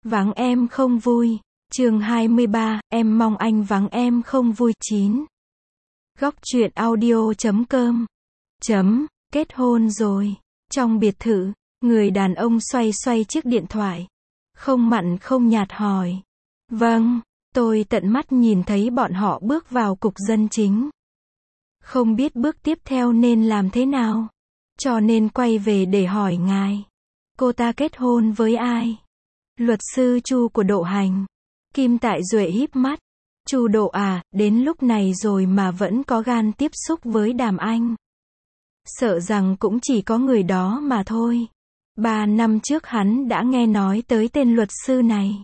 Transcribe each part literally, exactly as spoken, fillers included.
Vắng em không vui. Chương hai mươi ba, em mong anh vắng em không vui. chín. Góc truyện audio chấm com. Chấm, kết hôn rồi. Trong biệt thự, người đàn ông xoay xoay chiếc điện thoại. Không mặn không nhạt hỏi. Vâng, tôi tận mắt nhìn thấy bọn họ bước vào cục dân chính. Không biết bước tiếp theo nên làm thế nào. Cho nên quay về để hỏi ngài. Cô ta kết hôn với ai? Luật sư Chu của Độ Hành. Kim Tại Duệ híp mắt. Chu Độ à, đến lúc này rồi mà vẫn có gan tiếp xúc với Đàm Anh. Sợ rằng cũng chỉ có người đó mà thôi. Ba năm trước hắn đã nghe nói tới tên luật sư này.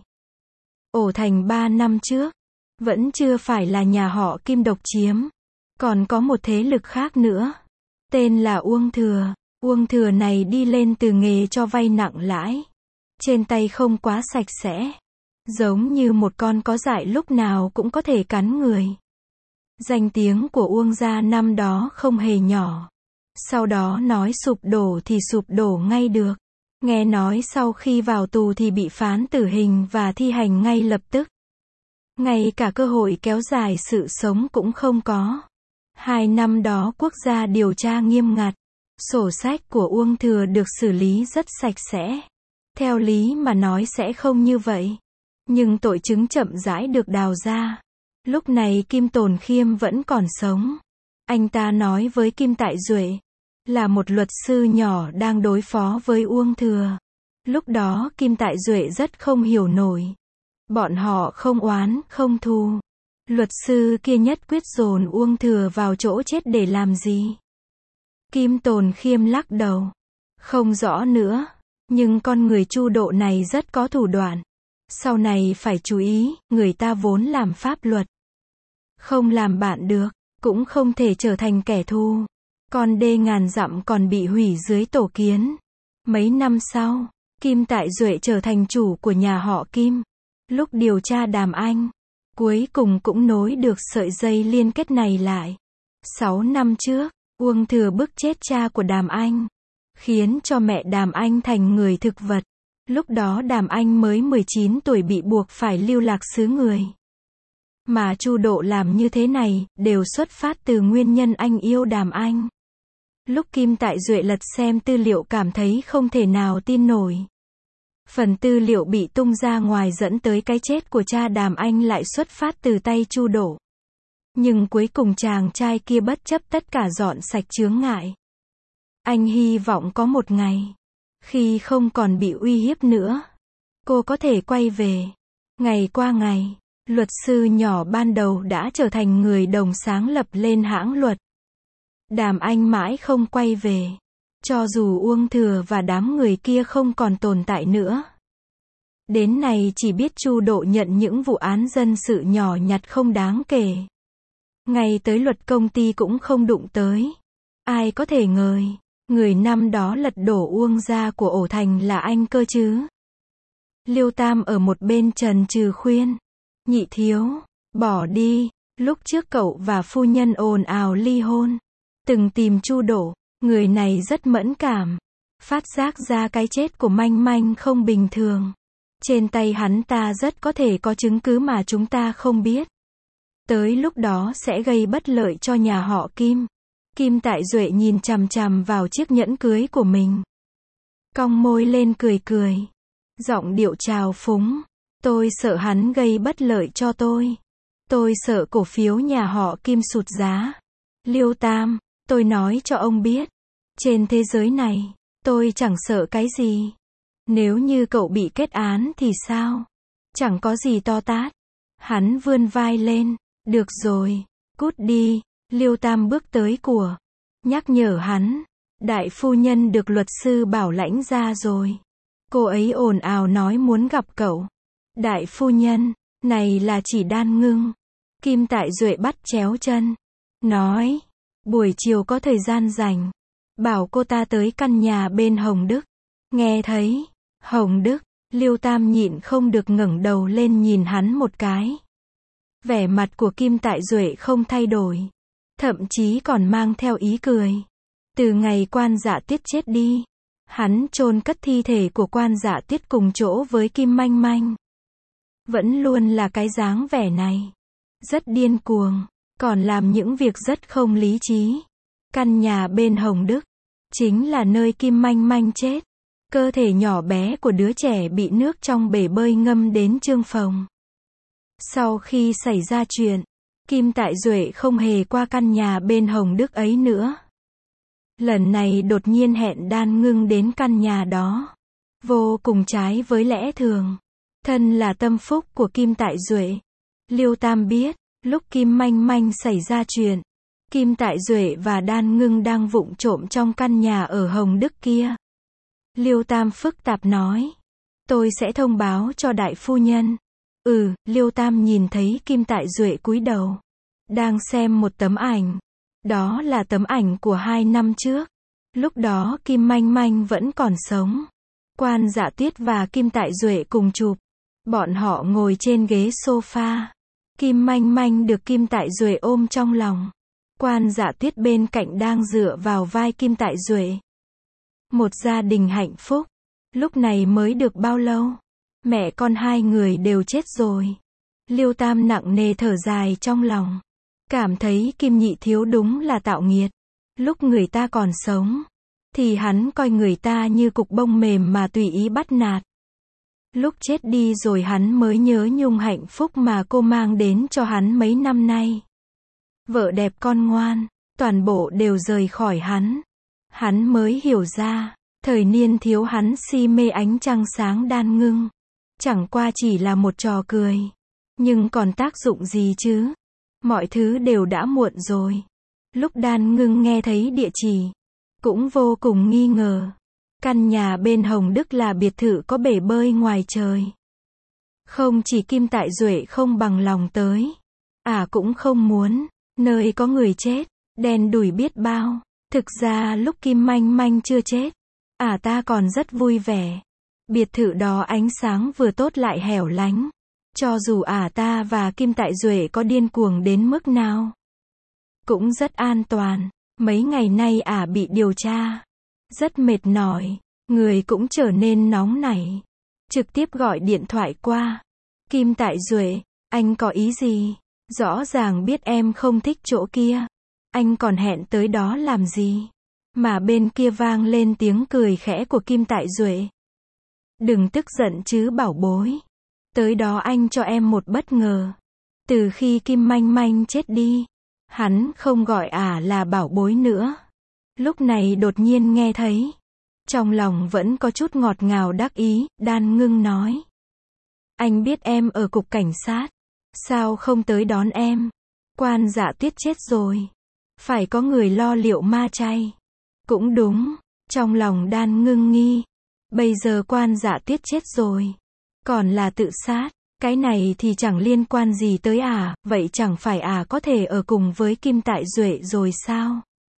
Ổ Thành ba năm trước. Vẫn chưa phải là nhà họ Kim độc chiếm. Còn có một thế lực khác nữa. Tên là Uông Thừa. Uông Thừa này đi lên từ nghề cho vay nặng lãi. Trên tay không quá sạch sẽ. Giống như một con có dại lúc nào cũng có thể cắn người. Danh tiếng của Uông gia năm đó không hề nhỏ. Sau đó nói sụp đổ thì sụp đổ ngay được. Nghe nói sau khi vào tù thì bị phán tử hình và thi hành ngay lập tức. Ngay cả cơ hội kéo dài sự sống cũng không có. Hai năm đó quốc gia điều tra nghiêm ngặt. Sổ sách của Uông Thừa được xử lý rất sạch sẽ. Theo lý mà nói sẽ không như vậy. Nhưng tội chứng chậm rãi được đào ra. Lúc này Kim Tồn Khiêm vẫn còn sống. Anh ta nói với Kim Tại Duệ. Là một luật sư nhỏ đang đối phó với Uông Thừa. Lúc đó Kim Tại Duệ rất không hiểu nổi. Bọn họ không oán, không thù. Luật sư kia nhất quyết dồn Uông Thừa vào chỗ chết để làm gì? Kim Tồn Khiêm lắc đầu. Không rõ nữa. Nhưng con người Chu Độ này rất có thủ đoạn. Sau này phải chú ý, người ta vốn làm pháp luật. Không làm bạn được, cũng không thể trở thành kẻ thù. Con đê ngàn dặm còn bị hủy dưới tổ kiến. Mấy năm sau, Kim Tại Duệ trở thành chủ của nhà họ Kim. Lúc điều tra Đàm Anh, cuối cùng cũng nối được sợi dây liên kết này lại. Sáu năm trước, Uông Thừa bức chết cha của Đàm Anh. Khiến cho mẹ Đàm Anh thành người thực vật. Lúc đó Đàm Anh mới mười chín tuổi bị buộc phải lưu lạc xứ người. Mà Chu Độ làm như thế này, đều xuất phát từ nguyên nhân anh yêu Đàm Anh. Lúc Kim Tại Duệ lật xem tư liệu cảm thấy không thể nào tin nổi. Phần tư liệu bị tung ra ngoài dẫn tới cái chết của cha Đàm Anh lại xuất phát từ tay Chu Độ. Nhưng cuối cùng chàng trai kia bất chấp tất cả dọn sạch chướng ngại. Anh hy vọng có một ngày, khi không còn bị uy hiếp nữa, cô có thể quay về. Ngày qua ngày, luật sư nhỏ ban đầu đã trở thành người đồng sáng lập lên hãng luật. Đàm Anh mãi không quay về. Cho dù Uông Thừa và đám người kia không còn tồn tại nữa. Đến nay chỉ biết Chu Độ nhận những vụ án dân sự nhỏ nhặt không đáng kể. Ngay tới luật công ty cũng không đụng tới. Ai có thể ngờ, người năm đó lật đổ Uông gia của Ổ Thành là anh cơ chứ. Liêu Tam ở một bên trần trừ khuyên. Nhị thiếu, bỏ đi. Lúc trước cậu và phu nhân ồn ào ly hôn. Từng tìm Chu Độ, người này rất mẫn cảm. Phát giác ra cái chết của Manh Manh không bình thường. Trên tay hắn ta rất có thể có chứng cứ mà chúng ta không biết. Tới lúc đó sẽ gây bất lợi cho nhà họ Kim. Kim Tại Duệ nhìn chằm chằm vào chiếc nhẫn cưới của mình. Cong môi lên cười cười. Giọng điệu trào phúng. Tôi sợ hắn gây bất lợi cho tôi. Tôi sợ cổ phiếu nhà họ Kim sụt giá. Liêu Tam, tôi nói cho ông biết. Trên thế giới này, tôi chẳng sợ cái gì. Nếu như cậu bị kết án thì sao? Chẳng có gì to tát. Hắn vươn vai lên. Được rồi, cút đi. Liêu Tam bước tới của. Nhắc nhở hắn. Đại phu nhân được luật sư bảo lãnh ra rồi. Cô ấy ồn ào nói muốn gặp cậu. Đại phu nhân, này là chỉ Đan Ngưng. Kim Tại Duệ bắt chéo chân. Nói, buổi chiều có thời gian rảnh. Bảo cô ta tới căn nhà bên Hồng Đức. Nghe thấy, Hồng Đức, Liêu Tam nhịn không được ngẩng đầu lên nhìn hắn một cái. Vẻ mặt của Kim Tại Duệ không thay đổi. Thậm chí còn mang theo ý cười. Từ ngày Quan Dạ Tiết chết đi, Hắn chôn cất thi thể của Quan Dạ Tuyết cùng chỗ với Kim Manh Manh. Vẫn luôn là cái dáng vẻ này. Rất điên cuồng, còn làm những việc rất không lý trí. Căn nhà bên Hồng Đức, chính là nơi Kim Manh Manh chết. Cơ thể nhỏ bé của đứa trẻ bị nước trong bể bơi ngâm đến trương phồng. Sau khi xảy ra chuyện, Kim Tại Duệ không hề qua căn nhà bên Hồng Đức ấy nữa. Lần này đột nhiên hẹn Đan Ngưng đến căn nhà đó. Vô cùng trái với lẽ thường. Thân là tâm phúc của Kim Tại Duệ. Liêu Tam biết, lúc Kim Manh Manh xảy ra chuyện, Kim Tại Duệ và Đan Ngưng đang vụng trộm trong căn nhà ở Hồng Đức kia. Liêu Tam phức tạp nói. Tôi sẽ thông báo cho đại phu nhân. Ừ, Liêu Tam nhìn thấy Kim Tại Duệ cúi đầu. Đang xem một tấm ảnh. Đó là tấm ảnh của hai năm trước. Lúc đó Kim Manh Manh vẫn còn sống. Quan Dạ Tuyết và Kim Tại Duệ cùng chụp. Bọn họ ngồi trên ghế sofa. Kim Manh Manh được Kim Tại Duệ ôm trong lòng. Quan Dạ Tuyết bên cạnh đang dựa vào vai Kim Tại Duệ. Một gia đình hạnh phúc. Lúc này mới được bao lâu? Mẹ con hai người đều chết rồi. Liêu Tam nặng nề thở dài trong lòng. Cảm thấy Kim Nhị Thiếu đúng là tạo nghiệt. Lúc người ta còn sống, thì hắn coi người ta như cục bông mềm mà tùy ý bắt nạt. Lúc chết đi rồi hắn mới nhớ nhung hạnh phúc mà cô mang đến cho hắn mấy năm nay. Vợ đẹp con ngoan, toàn bộ đều rời khỏi hắn. Hắn mới hiểu ra, thời niên thiếu hắn si mê ánh trăng sáng Đan Ngưng. Chẳng qua chỉ là một trò cười. Nhưng còn tác dụng gì chứ? Mọi thứ đều đã muộn rồi. Lúc Đan Ngưng nghe thấy địa chỉ, cũng vô cùng nghi ngờ. Căn nhà bên Hồng Đức là biệt thự có bể bơi ngoài trời. Không chỉ Kim Tại Duệ không bằng lòng tới. Ả à cũng không muốn. Nơi có người chết, đen đủi biết bao. Thực ra lúc Kim Manh Manh chưa chết, Ả à ta còn rất vui vẻ. Biệt thự đó ánh sáng vừa tốt lại hẻo lánh. Cho dù Ả à ta và Kim Tại Duệ có điên cuồng đến mức nào, cũng rất an toàn. Mấy ngày nay Ả à bị điều tra. Rất mệt mỏi. Người cũng trở nên nóng nảy. Trực tiếp gọi điện thoại qua. Kim Tại Duệ, anh có ý gì? Rõ ràng biết em không thích chỗ kia. Anh còn hẹn tới đó làm gì? Mà bên kia vang lên tiếng cười khẽ của Kim Tại Duệ. Đừng tức giận chứ bảo bối. Tới đó anh cho em một bất ngờ. Từ khi Kim Manh Manh chết đi, hắn không gọi Ả à là bảo bối nữa. Lúc này đột nhiên nghe thấy. Trong lòng vẫn có chút ngọt ngào đắc ý, Đan Ngưng nói. Anh biết em ở cục cảnh sát. Sao không tới đón em? Quan Dạ Tuyết chết rồi. Phải có người lo liệu ma chay. Cũng đúng. Trong lòng Đan Ngưng nghi. Bây giờ Quan Dạ Tuyết chết rồi. Còn là tự sát. Cái này thì chẳng liên quan gì tới Ả à, vậy chẳng phải Ả à có thể ở cùng với Kim Tại Duệ rồi sao?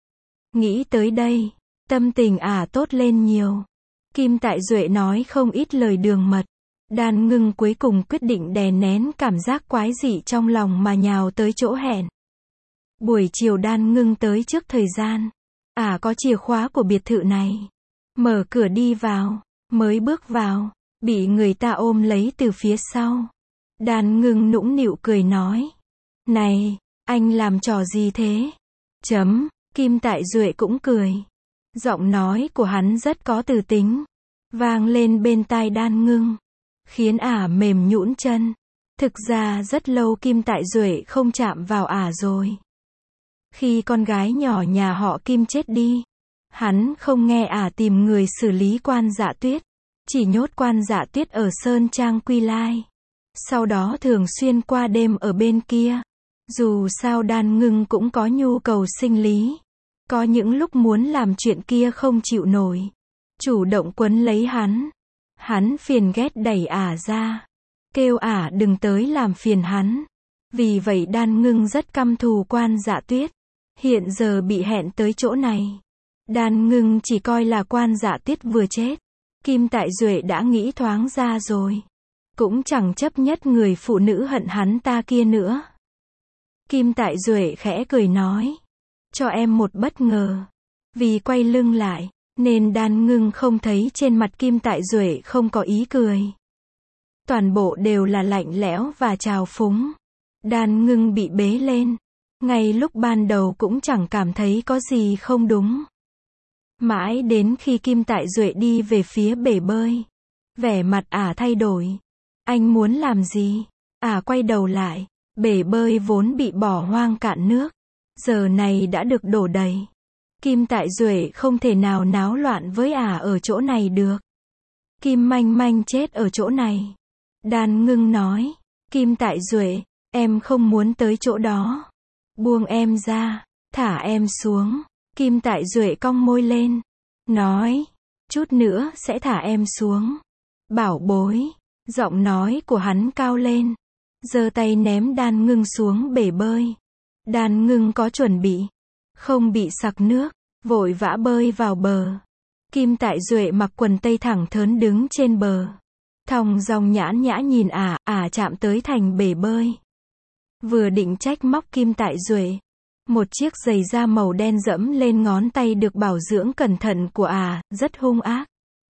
Nghĩ tới đây, tâm tình Ả à tốt lên nhiều. Kim Tại Duệ nói không ít lời đường mật. Đan Ngưng cuối cùng quyết định đè nén cảm giác quái dị trong lòng mà nhào tới chỗ hẹn. Buổi chiều Đan Ngưng tới trước thời gian. Ả à có chìa khóa của biệt thự này. Mở cửa đi vào, mới bước vào, bị người ta ôm lấy từ phía sau. Đan Ngưng nũng nịu cười nói. Này, anh làm trò gì thế? Chấm, Kim Tại Duệ cũng cười. Giọng nói của hắn rất có từ tính. Vang lên bên tai Đan Ngưng. Khiến Ả mềm nhũn chân. Thực ra rất lâu Kim Tại Duệ không chạm vào Ả rồi. Khi con gái nhỏ nhà họ Kim chết đi, hắn không nghe Ả tìm người xử lý Quan Dạ Tuyết. Chỉ nhốt Quan Dạ Tuyết ở Sơn Trang Quy Lai. Sau đó thường xuyên qua đêm ở bên kia. Dù sao Đan Ngưng cũng có nhu cầu sinh lý. Có những lúc muốn làm chuyện kia không chịu nổi. Chủ động quấn lấy hắn. Hắn phiền ghét đẩy Ả ra. Kêu Ả đừng tới làm phiền hắn. Vì vậy Đan Ngưng rất căm thù Quan Dạ Tuyết. Hiện giờ bị hẹn tới chỗ này. Đan Ngưng chỉ coi là Quan Dạ Tuyết vừa chết. Kim Tại Duệ đã nghĩ thoáng ra rồi. Cũng chẳng chấp nhất người phụ nữ hận hắn ta kia nữa. Kim Tại Duệ khẽ cười nói. Cho em một bất ngờ. Vì quay lưng lại, nên Đan Ngưng không thấy trên mặt Kim Tại Duệ không có ý cười. Toàn bộ đều là lạnh lẽo và trào phúng. Đan Ngưng bị bế lên. Ngay lúc ban đầu cũng chẳng cảm thấy có gì không đúng. Mãi đến khi Kim Tại Duệ đi về phía bể bơi. Vẻ mặt ả thay đổi. Anh muốn làm gì? Ả quay đầu lại. Bể bơi vốn bị bỏ hoang cạn nước. Giờ này đã được đổ đầy. Kim Tại Duệ không thể nào náo loạn với ả ở chỗ này được. Kim Manh Manh chết ở chỗ này. Đan Ngưng nói. Kim Tại Duệ, em không muốn tới chỗ đó. Buông em ra, thả em xuống. Kim Tại Duệ cong môi lên. Nói, chút nữa sẽ thả em xuống. Bảo bối. Giọng nói của hắn cao lên. Giơ tay ném Đan Ngưng xuống bể bơi. Đan Ngưng có chuẩn bị. Không bị sặc nước. Vội vã bơi vào bờ. Kim Tại Duệ mặc quần tây thẳng thớn đứng trên bờ. Thong dong nhãn nhã nhìn ả, ả chạm tới thành bể bơi. Vừa định trách móc Kim Tại Duệ. Một chiếc giày da màu đen dẫm lên ngón tay được bảo dưỡng cẩn thận của ả, rất hung ác.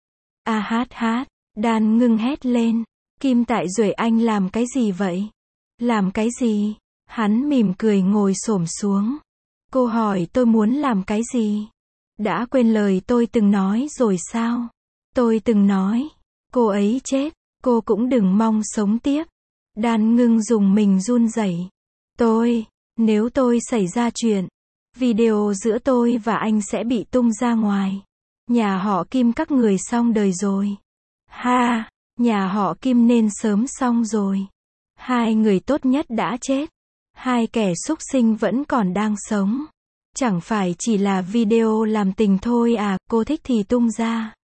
A hát hát, Đan Ngưng hét lên. Kim Tại Duệ anh làm cái gì vậy? Làm cái gì? Hắn mỉm cười ngồi xổm xuống. Cô hỏi tôi muốn làm cái gì? Đã quên lời tôi từng nói rồi sao? Tôi từng nói, cô ấy chết, cô cũng đừng mong sống tiếp. Đan Ngưng dùng mình run rẩy. Tôi, nếu tôi xảy ra chuyện, video giữa tôi và anh sẽ bị tung ra ngoài. Nhà họ Kim các người xong đời rồi. Ha, nhà họ Kim nên sớm xong rồi. Hai người tốt nhất đã chết. Hai kẻ súc sinh vẫn còn đang sống. Chẳng phải chỉ là video làm tình thôi à, cô thích thì tung ra.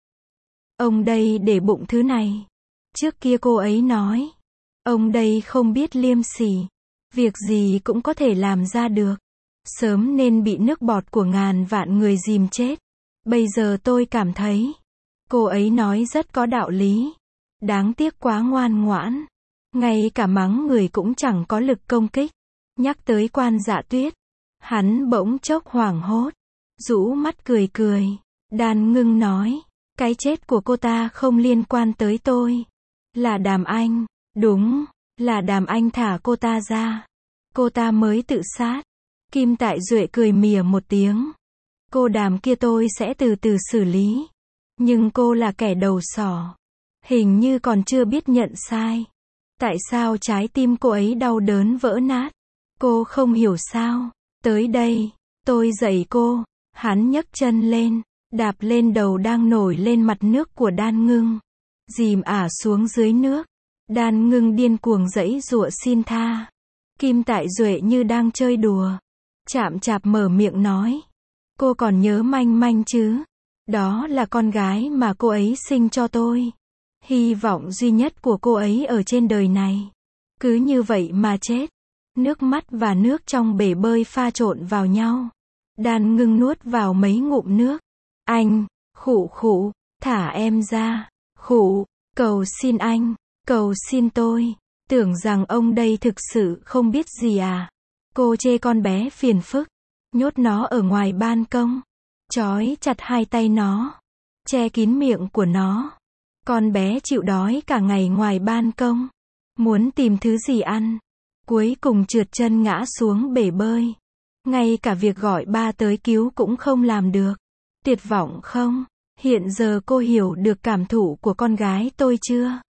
Ông đây để bụng thứ này. Trước kia cô ấy nói. Ông đây không biết liêm sỉ. Việc gì cũng có thể làm ra được. Sớm nên bị nước bọt của ngàn vạn người dìm chết. Bây giờ tôi cảm thấy. Cô ấy nói rất có đạo lý. Đáng tiếc quá ngoan ngoãn. Ngay cả mắng người cũng chẳng có lực công kích. Nhắc tới Quan Dạ Tuyết. Hắn bỗng chốc hoảng hốt. Rũ mắt cười cười. Đan Ngưng nói. Cái chết của cô ta không liên quan tới tôi. Là Đàm Anh. Đúng, là Đàm Anh thả cô ta ra. Cô ta mới tự sát. Kim Tại Duệ cười mỉa một tiếng. Cô Đàm kia tôi sẽ từ từ xử lý. Nhưng cô là kẻ đầu sỏ. Hình như còn chưa biết nhận sai. Tại sao trái tim cô ấy đau đớn vỡ nát? Cô không hiểu sao? Tới đây, tôi dạy cô. Hắn nhấc chân lên, đạp lên đầu đang nổi lên mặt nước của Đan Ngưng. Dìm ả xuống dưới nước. Đan Ngưng điên cuồng giãy giụa xin tha. Kim Tại Duệ như đang chơi đùa. Chạm chạp mở miệng nói. Cô còn nhớ Manh Manh chứ? Đó là con gái mà cô ấy sinh cho tôi. Hy vọng duy nhất của cô ấy ở trên đời này. Cứ như vậy mà chết. Nước mắt và nước trong bể bơi pha trộn vào nhau. Đan Ngưng nuốt vào mấy ngụm nước. Anh, khụ khụ, thả em ra. Khụ, cầu xin anh, cầu xin tôi. Tưởng rằng ông đây thực sự không biết gì à. Cô chê con bé phiền phức. Nhốt nó ở ngoài ban công. Trói chặt hai tay nó. Che kín miệng của nó. Con bé chịu đói cả ngày ngoài ban công. Muốn tìm thứ gì ăn. Cuối cùng trượt chân ngã xuống bể bơi. Ngay cả việc gọi ba tới cứu cũng không làm được. Tuyệt vọng không? Hiện giờ cô hiểu được cảm thụ của con gái tôi chưa?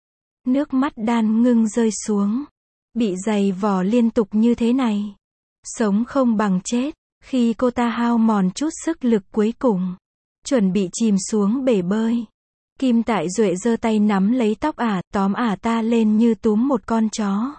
Nước mắt Đan Ngưng rơi xuống. Bị giày vò liên tục như thế này. Sống không bằng chết. Khi cô ta hao mòn chút sức lực cuối cùng. Chuẩn bị chìm xuống bể bơi. Kim Tại Duệ giơ tay nắm lấy tóc ả, tóm ả ta lên như túm một con chó.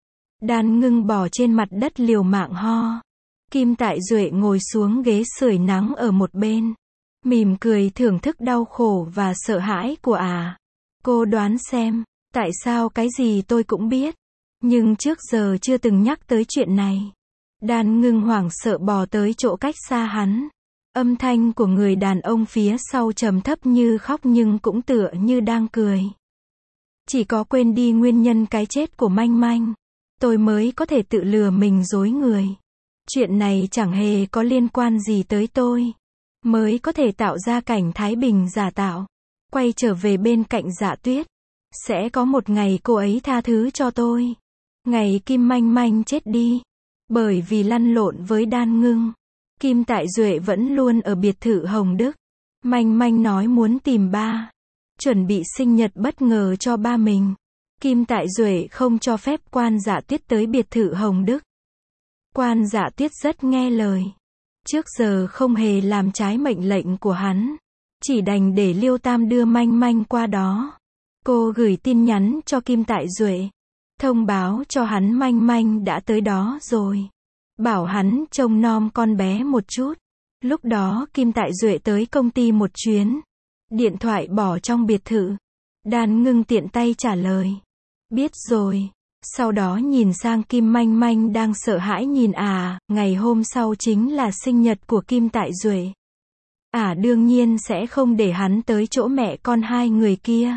Đan Ngưng bò trên mặt đất liều mạng ho. Kim Tại Duệ ngồi xuống ghế sưởi nắng ở một bên. Mỉm cười thưởng thức đau khổ và sợ hãi của ả. Cô đoán xem, tại sao cái gì tôi cũng biết. Nhưng trước giờ chưa từng nhắc tới chuyện này. Đan Ngưng hoảng sợ bò tới chỗ cách xa hắn. Âm thanh của người đàn ông phía sau trầm thấp như khóc nhưng cũng tựa như đang cười. Chỉ có quên đi nguyên nhân cái chết của Manh Manh. Tôi mới có thể tự lừa mình dối người. Chuyện này chẳng hề có liên quan gì tới tôi. mới có thể tạo ra cảnh thái bình giả tạo. Quay trở về bên cạnh Dạ Tuyết. Sẽ có một ngày cô ấy tha thứ cho tôi. Ngày Kim Manh Manh chết đi. Bởi vì lăn lộn với Đan Ngưng. Kim Tại Duệ vẫn luôn ở biệt thự Hồng Đức. Manh Manh nói muốn tìm ba. Chuẩn bị sinh nhật bất ngờ cho ba mình. Kim Tại Duệ không cho phép Quan Dạ Tuyết tới biệt thự Hồng Đức. Quan Dạ Tuyết rất nghe lời. Trước giờ không hề làm trái mệnh lệnh của hắn. Chỉ đành để Liêu Tam đưa Manh Manh qua đó. Cô gửi tin nhắn cho Kim Tại Duệ. Thông báo cho hắn Manh Manh đã tới đó rồi. Bảo hắn trông nom con bé một chút. Lúc đó Kim Tại Duệ tới công ty một chuyến. Điện thoại bỏ trong biệt thự. Đan Ngưng tiện tay trả lời. Biết rồi. Sau đó nhìn sang Kim Manh Manh đang sợ hãi nhìn à, ngày hôm sau chính là sinh nhật của Kim Tại Duệ. À đương nhiên sẽ không để hắn tới chỗ mẹ con hai người kia.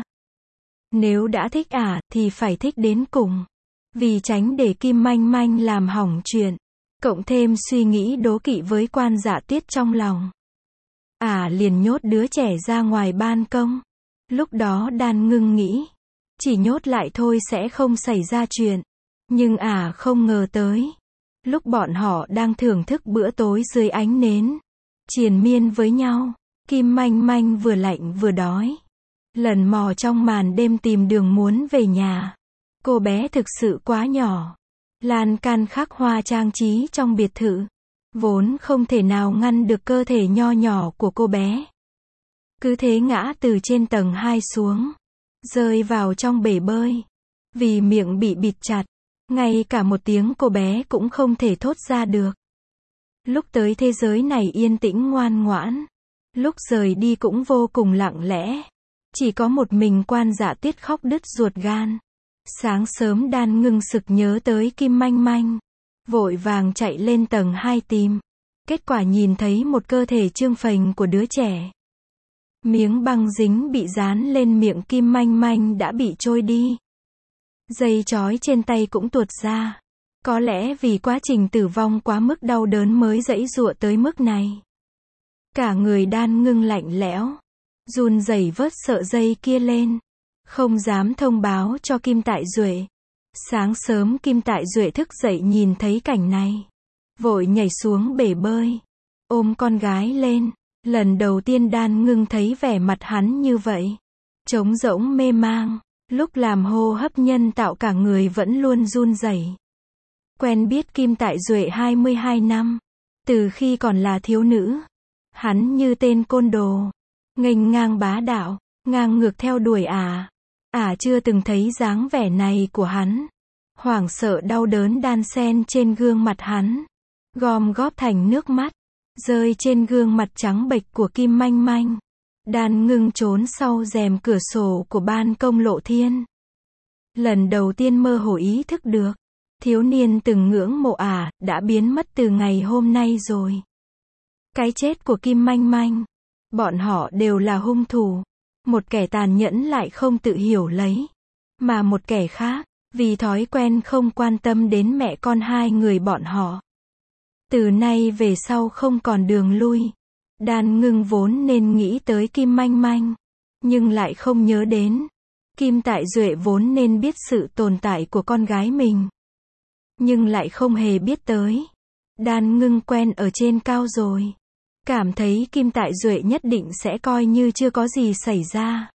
Nếu đã thích à, thì phải thích đến cùng. Vì tránh để Kim Manh Manh làm hỏng chuyện. Cộng thêm suy nghĩ đố kỵ với Quan Dạ Tuyết trong lòng. À liền nhốt đứa trẻ ra ngoài ban công. Lúc đó Đan Ngưng nghĩ. Chỉ nhốt lại thôi sẽ không xảy ra chuyện. Nhưng à không ngờ tới. Lúc bọn họ đang thưởng thức bữa tối dưới ánh nến. Triền miên với nhau. Kim Manh Manh vừa lạnh vừa đói. Lần mò trong màn đêm tìm đường muốn về nhà. Cô bé thực sự quá nhỏ. Lan can khắc hoa trang trí trong biệt thự. Vốn không thể nào ngăn được cơ thể nho nhỏ của cô bé. Cứ thế ngã từ trên tầng hai xuống. Rơi vào trong bể bơi. Vì miệng bị bịt chặt. Ngay cả một tiếng cô bé cũng không thể thốt ra được. Lúc tới thế giới này yên tĩnh ngoan ngoãn. Lúc rời đi cũng vô cùng lặng lẽ. Chỉ có một mình Quan Dạ Tuyết khóc đứt ruột gan. Sáng sớm Đan Ngưng sực nhớ tới Kim Manh Manh. Vội vàng chạy lên tầng hai tìm. Kết quả nhìn thấy một cơ thể trương phình của đứa trẻ. Miếng băng dính bị dán lên miệng Kim Manh Manh đã bị trôi đi. Dây trói trên tay cũng tuột ra. Có lẽ vì quá trình tử vong quá mức đau đớn mới giãy giụa tới mức này. Cả người Đan Ngưng lạnh lẽo. Run rẩy vớt sợi dây kia lên. Không dám thông báo cho Kim Tại Duệ. Sáng sớm Kim Tại Duệ thức dậy nhìn thấy cảnh này. Vội nhảy xuống bể bơi. Ôm con gái lên. Lần đầu tiên Đan Ngưng thấy vẻ mặt hắn như vậy. Trống rỗng mê mang. Lúc làm hô hấp nhân tạo cả người vẫn luôn run rẩy. Quen biết Kim Tại Duệ hai mươi hai năm. Từ khi còn là thiếu nữ. Hắn như tên côn đồ. Nghênh ngang bá đạo. Ngang ngược theo đuổi à. À chưa từng thấy dáng vẻ này của hắn. Hoảng sợ đau đớn đan xen trên gương mặt hắn. Gom góp thành nước mắt. Rơi trên gương mặt trắng bệch của Kim Manh Manh. Đan Ngưng trốn sau rèm cửa sổ của ban công lộ thiên. Lần đầu tiên mơ hồ ý thức được. Thiếu niên từng ngưỡng mộ à, đã biến mất từ ngày hôm nay rồi. Cái chết của Kim Manh Manh. Bọn họ đều là hung thủ. Một kẻ tàn nhẫn lại không tự hiểu lấy. Mà một kẻ khác, vì thói quen không quan tâm đến mẹ con hai người bọn họ. Từ nay về sau không còn đường lui. Đan Ngưng vốn nên nghĩ tới Kim Manh Manh. Nhưng lại không nhớ đến. Kim Tại Duệ vốn nên biết sự tồn tại của con gái mình. Nhưng lại không hề biết tới. Đan Ngưng quen ở trên cao rồi. Cảm thấy Kim Tại Duệ nhất định sẽ coi như chưa có gì xảy ra.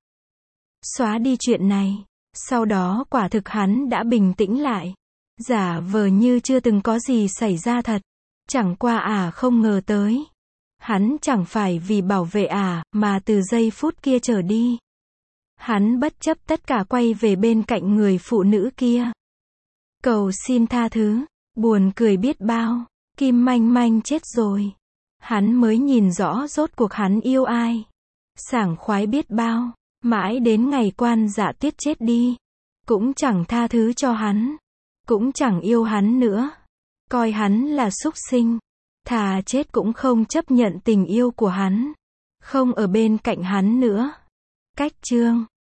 Xóa đi chuyện này. Sau đó quả thực hắn đã bình tĩnh lại. Giả vờ như chưa từng có gì xảy ra thật. Chẳng qua à không ngờ tới. Hắn chẳng phải vì bảo vệ à, mà từ giây phút kia trở đi. Hắn bất chấp tất cả quay về bên cạnh người phụ nữ kia. Cầu xin tha thứ. Buồn cười biết bao. Kim Manh Manh chết rồi. Hắn mới nhìn rõ rốt cuộc hắn yêu ai. Sảng khoái biết bao. Mãi đến ngày Quan Dạ Tuyết chết đi. Cũng chẳng tha thứ cho hắn. Cũng chẳng yêu hắn nữa. Coi hắn là súc sinh. Thà chết cũng không chấp nhận tình yêu của hắn. Không ở bên cạnh hắn nữa. Cách chương